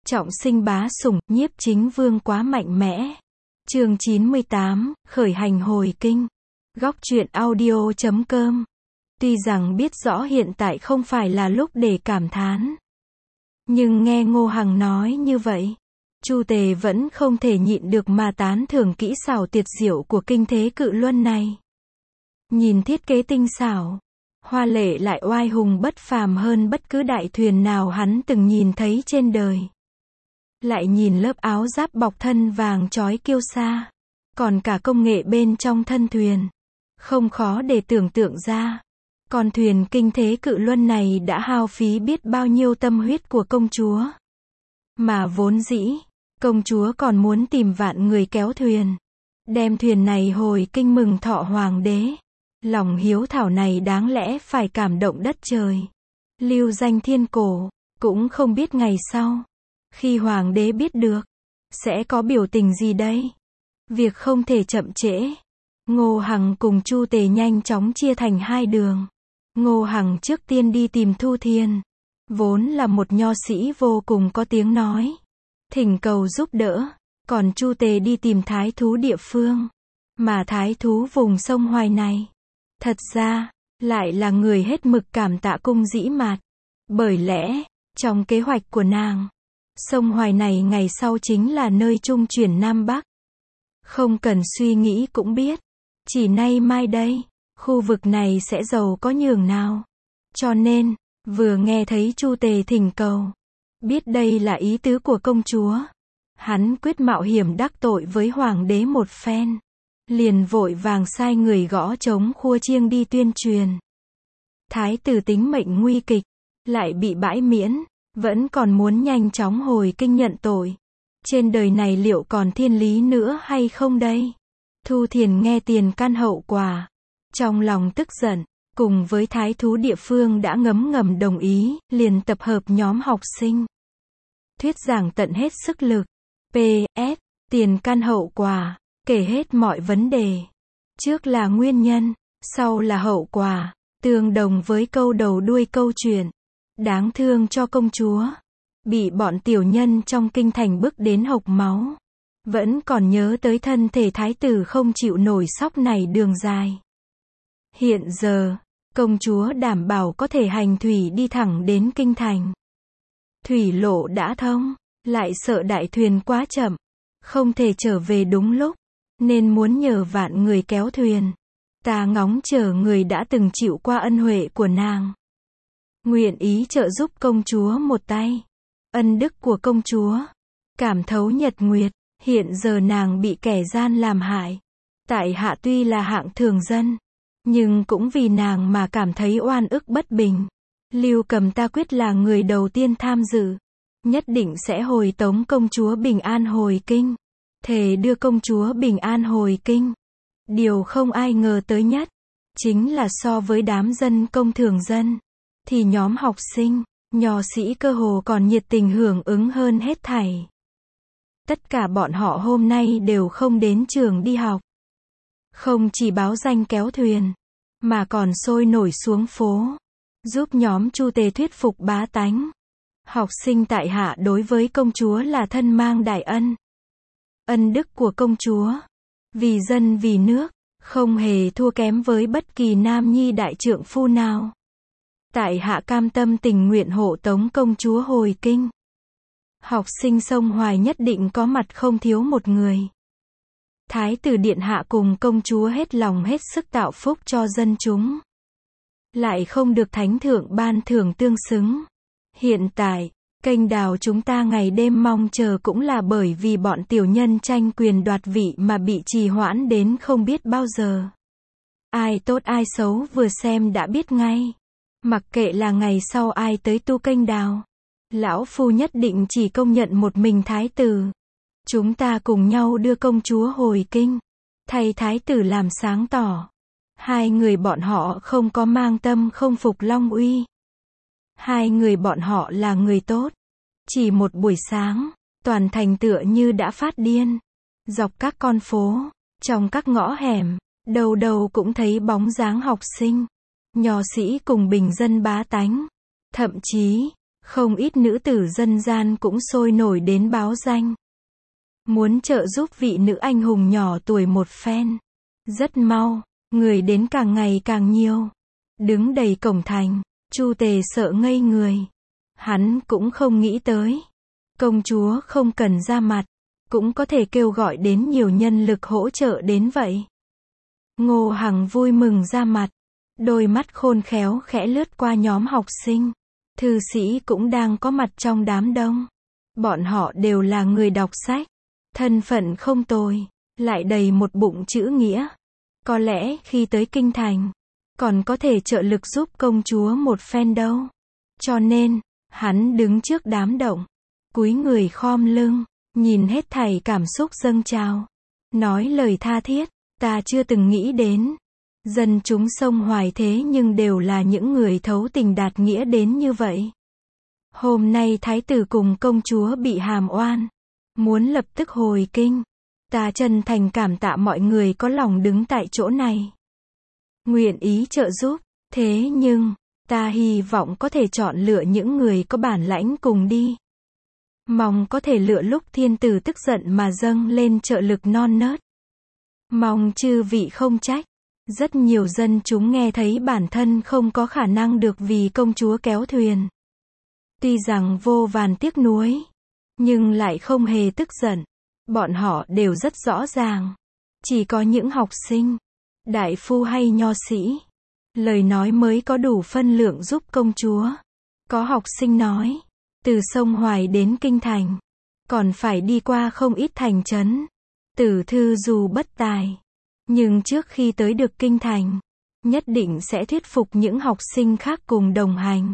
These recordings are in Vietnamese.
trọng sinh bá sủng, nhiếp chính vương quá mạnh mẽ. Chương 98, khởi hành hồi kinh. Góc truyện audio.com. Tuy rằng biết rõ hiện tại không phải là lúc để cảm thán, nhưng nghe Ngô Hằng nói như vậy, Chu Tề vẫn không thể nhịn được mà tán thưởng kỹ xảo tuyệt diệu của kinh thế cự luân này. Nhìn thiết kế tinh xảo, hoa lệ lại oai hùng bất phàm hơn bất cứ đại thuyền nào hắn từng nhìn thấy trên đời. Lại nhìn lớp áo giáp bọc thân vàng chói kiêu sa, còn cả công nghệ bên trong thân thuyền, không khó để tưởng tượng ra. Con thuyền kinh thế cự luân này đã hao phí biết bao nhiêu tâm huyết của công chúa. Mà vốn dĩ, công chúa còn muốn tìm vạn người kéo thuyền, đem thuyền này hồi kinh mừng thọ hoàng đế. Lòng hiếu thảo này đáng lẽ phải cảm động đất trời, lưu danh thiên cổ. Cũng không biết ngày sau, khi hoàng đế biết được, sẽ có biểu tình gì đây. Việc không thể chậm trễ. Ngô Hằng cùng Chu Tề nhanh chóng chia thành hai đường. Ngô Hằng trước tiên đi tìm Thu Thiên, vốn là một nho sĩ vô cùng có tiếng nói, thỉnh cầu giúp đỡ. Còn Chu Tề đi tìm thái thú địa phương, mà thái thú vùng sông Hoài này, thật ra, lại là người hết mực cảm tạ cung Dĩ Mạt. Bởi lẽ, trong kế hoạch của nàng, sông Hoài này ngày sau chính là nơi trung chuyển Nam Bắc. Không cần suy nghĩ cũng biết, chỉ nay mai đây, khu vực này sẽ giàu có nhường nào. Cho nên, vừa nghe thấy Chu Tề thỉnh cầu, biết đây là ý tứ của công chúa, hắn quyết mạo hiểm đắc tội với hoàng đế một phen, liền vội vàng sai người gõ trống khua chiêng đi tuyên truyền. Thái tử tính mệnh nguy kịch, lại bị bãi miễn, vẫn còn muốn nhanh chóng hồi kinh nhận tội. Trên đời này liệu còn thiên lý nữa hay không đây? Thu Thiền nghe tiền căn hậu quả, trong lòng tức giận, cùng với thái thú địa phương đã ngấm ngầm đồng ý, liền tập hợp nhóm học sinh, thuyết giảng tận hết sức lực. PS, tiền căn hậu quả, kể hết mọi vấn đề. Trước là nguyên nhân, sau là hậu quả, tương đồng với câu đầu đuôi câu chuyện. Đáng thương cho công chúa, bị bọn tiểu nhân trong kinh thành bức đến hộc máu. Vẫn còn nhớ tới thân thể thái tử không chịu nổi sóc này đường dài. Hiện giờ, công chúa đảm bảo có thể hành thủy đi thẳng đến kinh thành. Thủy lộ đã thông, lại sợ đại thuyền quá chậm, không thể trở về đúng lúc, nên muốn nhờ vạn người kéo thuyền. Ta ngóng chờ người đã từng chịu qua ân huệ của nàng, nguyện ý trợ giúp công chúa một tay. Ân đức của công chúa, cảm thấu nhật nguyệt. Hiện giờ nàng bị kẻ gian làm hại, tại hạ tuy là hạng thường dân, nhưng cũng vì nàng mà cảm thấy oan ức bất bình. Lưu Cầm ta quyết là người đầu tiên tham dự, nhất định sẽ hồi tống công chúa bình an hồi kinh, thề đưa công chúa bình an hồi kinh. Điều không ai ngờ tới nhất, chính là so với đám dân công thường dân, thì nhóm học sinh, nho sĩ cơ hồ còn nhiệt tình hưởng ứng hơn hết thảy. Tất cả bọn họ hôm nay đều không đến trường đi học. Không chỉ báo danh kéo thuyền, mà còn sôi nổi xuống phố, giúp nhóm Chu Tề thuyết phục bá tánh. Học sinh tại hạ đối với công chúa là thân mang đại ân. Ân đức của công chúa, vì dân vì nước, không hề thua kém với bất kỳ nam nhi đại trượng phu nào. Tại hạ cam tâm tình nguyện hộ tống công chúa hồi kinh. Học sinh sông Hoài nhất định có mặt không thiếu một người. Thái tử điện hạ cùng công chúa hết lòng hết sức tạo phúc cho dân chúng, lại không được thánh thượng ban thưởng tương xứng. Hiện tại, kênh đào chúng ta ngày đêm mong chờ cũng là bởi vì bọn tiểu nhân tranh quyền đoạt vị mà bị trì hoãn đến không biết bao giờ. Ai tốt ai xấu vừa xem đã biết ngay. Mặc kệ là ngày sau ai tới tu kênh đào, lão phu nhất định chỉ công nhận một mình thái tử. Chúng ta cùng nhau đưa công chúa hồi kinh, thay thái tử làm sáng tỏ. Hai người bọn họ không có mang tâm không phục Long Uy. Hai người bọn họ là người tốt. Chỉ một buổi sáng, toàn thành tựa như đã phát điên. Dọc các con phố, trong các ngõ hẻm, đầu đầu cũng thấy bóng dáng học sinh, nho sĩ cùng bình dân bá tánh. Thậm chí, Không ít nữ tử dân gian cũng sôi nổi đến báo danh. Muốn trợ giúp vị nữ anh hùng nhỏ tuổi một phen. Rất mau, người đến càng ngày càng nhiều. Đứng đầy cổng thành, Chu Tề sợ ngây người. Hắn cũng không nghĩ tới. Công chúa không cần ra mặt, cũng có thể kêu gọi đến nhiều nhân lực hỗ trợ đến vậy. Ngô Hằng vui mừng ra mặt. Đôi mắt khôn khéo khẽ lướt qua nhóm học sinh. Thư sĩ cũng đang có mặt trong đám đông. Bọn họ đều là người đọc sách. Thân phận không tồi, lại đầy một bụng chữ nghĩa. Có lẽ khi tới kinh thành, còn có thể trợ lực giúp công chúa một phen đâu. Cho nên, hắn đứng trước đám động, cúi người khom lưng, nhìn hết thảy cảm xúc dâng trào. Nói lời tha thiết, ta chưa từng nghĩ đến. Dân chúng sông Hoài thế nhưng đều là những người thấu tình đạt nghĩa đến như vậy. Hôm nay thái tử cùng công chúa bị hàm oan, muốn lập tức hồi kinh. Ta chân thành cảm tạ mọi người có lòng đứng tại chỗ này. Nguyện ý trợ giúp, thế nhưng, ta hy vọng có thể chọn lựa những người có bản lãnh cùng đi. Mong có thể lựa lúc thiên tử tức giận mà dâng lên trợ lực non nớt. Mong chư vị không trách. Rất nhiều dân chúng nghe thấy bản thân không có khả năng được vì công chúa kéo thuyền. Tuy rằng vô vàn tiếc nuối, nhưng lại không hề tức giận. Bọn họ đều rất rõ ràng. Chỉ có những học sinh, đại phu hay nho sĩ, lời nói mới có đủ phân lượng giúp công chúa. Có học sinh nói, từ sông Hoài đến kinh thành, còn phải đi qua không ít thành trấn. Tử thư dù bất tài, nhưng trước khi tới được kinh thành, nhất định sẽ thuyết phục những học sinh khác cùng đồng hành.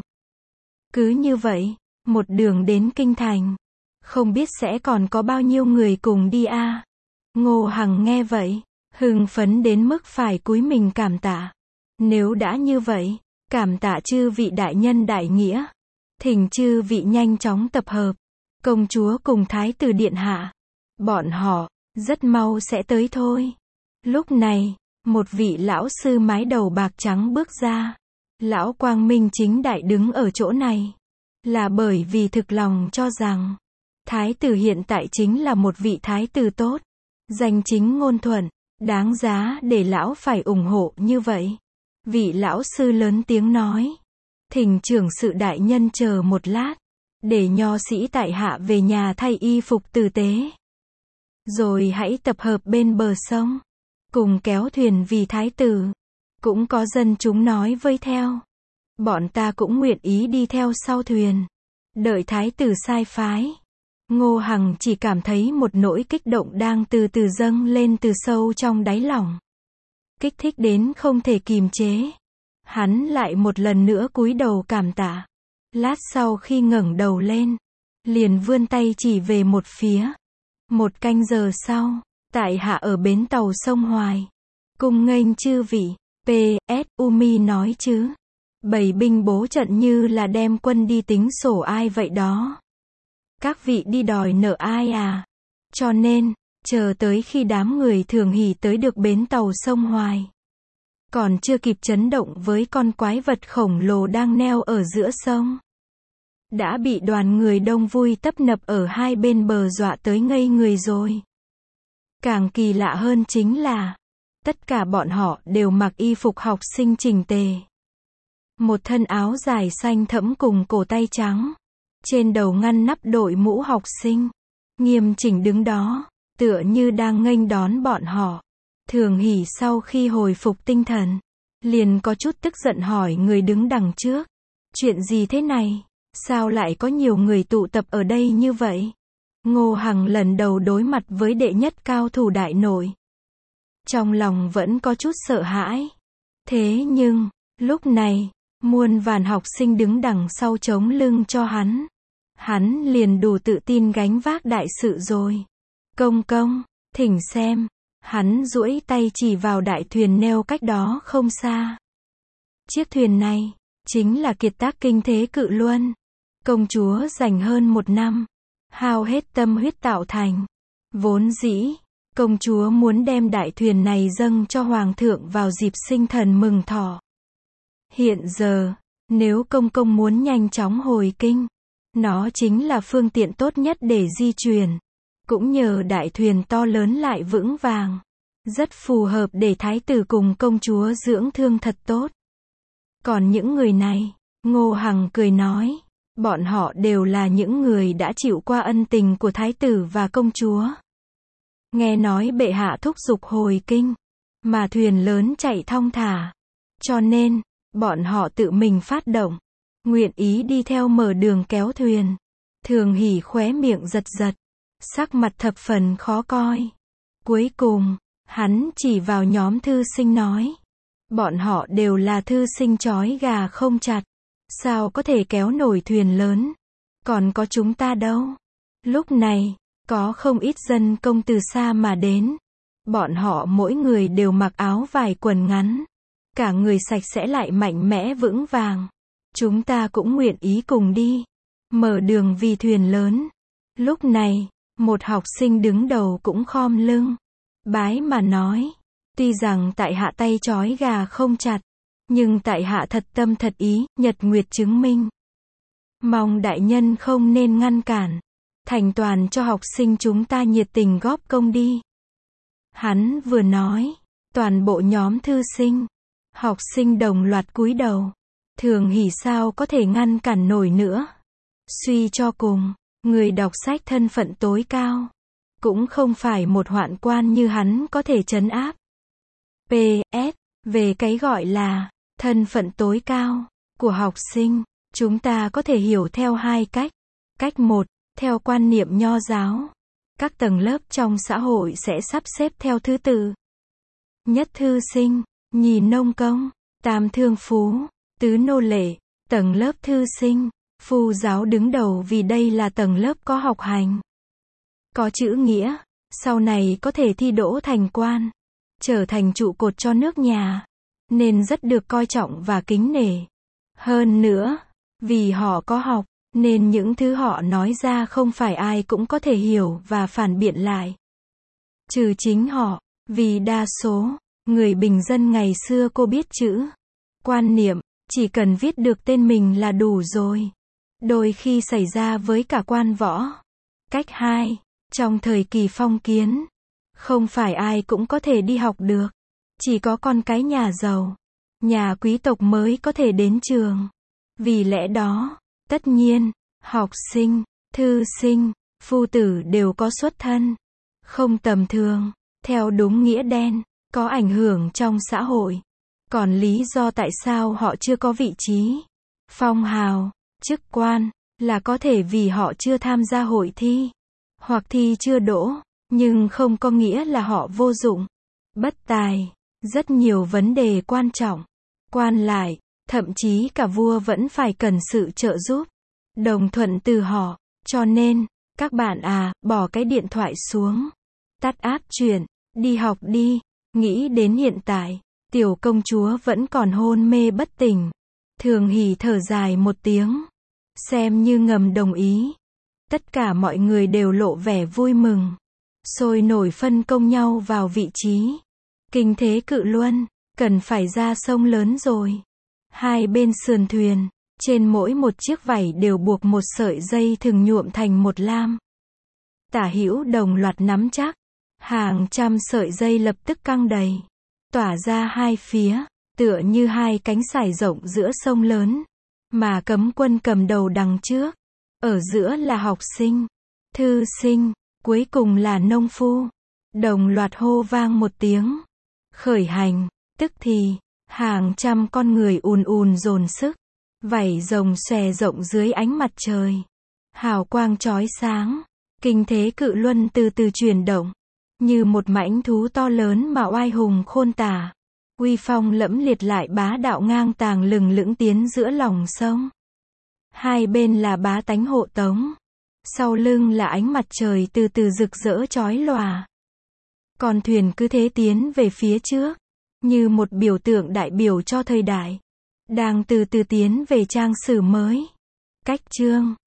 Cứ như vậy, một đường đến kinh thành, không biết sẽ còn có bao nhiêu người cùng đi a. Ngô Hằng nghe vậy, hưng phấn đến mức phải cúi mình cảm tạ. Nếu đã như vậy, cảm tạ chư vị đại nhân đại nghĩa. Thỉnh chư vị nhanh chóng tập hợp. Công chúa cùng thái tử điện hạ. Bọn họ, rất mau sẽ tới thôi. Lúc này, một vị lão sư mái đầu bạc trắng bước ra. Lão quang minh chính đại đứng ở chỗ này. Là bởi vì thực lòng cho rằng, thái tử hiện tại chính là một vị thái tử tốt. Danh chính ngôn thuận, đáng giá để lão phải ủng hộ như vậy. Vị lão sư lớn tiếng nói. Thỉnh trưởng sự đại nhân chờ một lát. Để nho sĩ tại hạ về nhà thay y phục tử tế. Rồi hãy tập hợp bên bờ sông. Cùng kéo thuyền vì thái tử. Cũng có dân chúng nói vây theo. Bọn ta cũng nguyện ý đi theo sau thuyền. Đợi thái tử sai phái. Ngô Hằng chỉ cảm thấy một nỗi kích động đang từ từ dâng lên từ sâu trong đáy lòng. Kích thích đến không thể kìm chế. Hắn lại một lần nữa cúi đầu cảm tạ. Lát sau khi ngẩng đầu lên, liền vươn tay chỉ về một phía. Một canh giờ sau, tại hạ ở bến tàu sông Hoài. Cung nghênh chư vị. P.S. Umi nói chứ. Bày binh bố trận như là đem quân đi tính sổ ai vậy đó. Các vị đi đòi nợ ai à? Cho nên, chờ tới khi đám người thường hỉ tới được bến tàu sông Hoài. Còn chưa kịp chấn động với con quái vật khổng lồ đang neo ở giữa sông. Đã bị đoàn người đông vui tấp nập ở hai bên bờ dọa tới ngây người rồi. Càng kỳ lạ hơn chính là, tất cả bọn họ đều mặc y phục học sinh chỉnh tề. Một thân áo dài xanh thẫm cùng cổ tay trắng. Trên đầu ngăn nắp đội mũ học sinh. Nghiêm chỉnh đứng đó, tựa như đang nghênh đón bọn họ. Thường hỉ sau khi hồi phục tinh thần, liền có chút tức giận hỏi người đứng đằng trước. Chuyện gì thế này? Sao lại có nhiều người tụ tập ở đây như vậy? Ngô Hằng lần đầu đối mặt với đệ nhất cao thủ đại nội. Trong lòng vẫn có chút sợ hãi. Thế nhưng, lúc này, muôn vàn học sinh đứng đằng sau chống lưng cho hắn. Hắn liền đủ tự tin gánh vác đại sự rồi. Công công, thỉnh xem. Hắn duỗi tay chỉ vào đại thuyền neo cách đó không xa. Chiếc thuyền này, chính là kiệt tác kinh thế cự luân. Công chúa dành hơn 1 năm, hao hết tâm huyết tạo thành. Vốn dĩ, công chúa muốn đem đại thuyền này dâng cho hoàng thượng vào dịp sinh thần mừng thọ. Hiện giờ, nếu công công muốn nhanh chóng hồi kinh, Nó chính là phương tiện tốt nhất để di chuyển. Cũng nhờ đại thuyền to lớn lại vững vàng. Rất phù hợp để thái tử cùng công chúa dưỡng thương thật tốt. Còn những người này, Ngô Hằng cười nói, bọn họ đều là những người đã chịu qua ân tình của thái tử và công chúa. Nghe nói bệ hạ thúc giục hồi kinh, mà thuyền lớn chạy thong thả. Cho nên, bọn họ tự mình phát động, nguyện ý đi theo mở đường kéo thuyền. Thường Hỷ khóe miệng giật giật, sắc mặt thập phần khó coi. Cuối cùng, hắn chỉ vào nhóm thư sinh nói, bọn họ đều là thư sinh trói gà không chặt, sao có thể kéo nổi thuyền lớn, còn có chúng ta đâu. Lúc này, có không ít dân công từ xa mà đến. Bọn họ mỗi người đều mặc áo vải quần ngắn, cả người sạch sẽ lại mạnh mẽ vững vàng. Chúng ta cũng nguyện ý cùng đi, mở đường vì thuyền lớn. Lúc này, một học sinh đứng đầu cũng khom lưng, bái mà nói, tuy rằng tại hạ tay trói gà không chặt, nhưng tại hạ thật tâm thật ý, nhật nguyệt chứng minh. Mong đại nhân không nên ngăn cản, thành toàn cho học sinh chúng ta nhiệt tình góp công đi. Hắn vừa nói, toàn bộ nhóm thư sinh, học sinh đồng loạt cúi đầu. Thường Hỷ sao có thể ngăn cản nổi nữa. Suy cho cùng, người đọc sách thân phận tối cao, cũng không phải một hoạn quan như hắn có thể trấn áp. PS, về cái gọi là thân phận tối cao của học sinh, chúng ta có thể hiểu theo hai cách. Cách một, theo quan niệm nho giáo, các tầng lớp trong xã hội sẽ sắp xếp theo thứ tự. Nhất thư sinh, nhì nông công, tam thương phú, tứ nô lệ, tầng lớp thư sinh, phu giáo đứng đầu vì đây là tầng lớp có học hành, có chữ nghĩa, sau này có thể thi đỗ thành quan, trở thành trụ cột cho nước nhà, nên rất được coi trọng và kính nể. Hơn nữa, vì họ có học, nên những thứ họ nói ra không phải ai cũng có thể hiểu và phản biện lại. Trừ chính họ, vì đa số, người bình dân ngày xưa cô biết chữ, quan niệm, chỉ cần viết được tên mình là đủ rồi. Đôi khi xảy ra với cả quan võ. Cách 2, trong thời kỳ phong kiến, không phải ai cũng có thể đi học được. Chỉ có con cái nhà giàu, nhà quý tộc mới có thể đến trường. Vì lẽ đó, tất nhiên, học sinh, thư sinh, phu tử đều có xuất thân không tầm thường, theo đúng nghĩa đen, có ảnh hưởng trong xã hội. Còn lý do tại sao họ chưa có vị trí, phong hào, chức quan, là có thể vì họ chưa tham gia hội thi, hoặc thi chưa đỗ, nhưng không có nghĩa là họ vô dụng, bất tài. Rất nhiều vấn đề quan trọng, quan lại, thậm chí cả vua vẫn phải cần sự trợ giúp, đồng thuận từ họ. Cho nên, các bạn bỏ cái điện thoại xuống, tắt app chuyện, đi học đi. Nghĩ đến hiện tại, tiểu công chúa vẫn còn hôn mê bất tỉnh. Thường Hỷ thở dài một tiếng, xem như ngầm đồng ý. Tất cả mọi người đều lộ vẻ vui mừng, sôi nổi phân công nhau vào vị trí. Kinh thế Cự Luân, cần phải ra sông lớn rồi. Hai bên sườn thuyền, trên mỗi một chiếc vảy đều buộc một sợi dây thừng nhuộm thành một lam. Tả hữu đồng loạt nắm chắc, hàng trăm sợi dây lập tức căng đầy, tỏa ra hai phía, tựa như hai cánh sải rộng giữa sông lớn. Mà cấm quân cầm đầu đằng trước, ở giữa là học sinh, thư sinh, cuối cùng là nông phu. Đồng loạt hô vang một tiếng, khởi hành. Tức thì, hàng trăm con người ùn ùn dồn sức, vảy rồng xòe rộng dưới ánh mặt trời, hào quang chói sáng. Kinh thế Cự Luân từ từ chuyển động, như một mãnh thú to lớn mà oai hùng khôn tả, uy phong lẫm liệt lại bá đạo ngang tàng lừng lững tiến giữa lòng sông. Hai bên là bá tánh hộ tống, sau lưng là ánh mặt trời từ từ rực rỡ chói lòa. Con thuyền cứ thế tiến về phía trước, như một biểu tượng đại biểu cho thời đại đang từ từ tiến về trang sử mới. Cách chương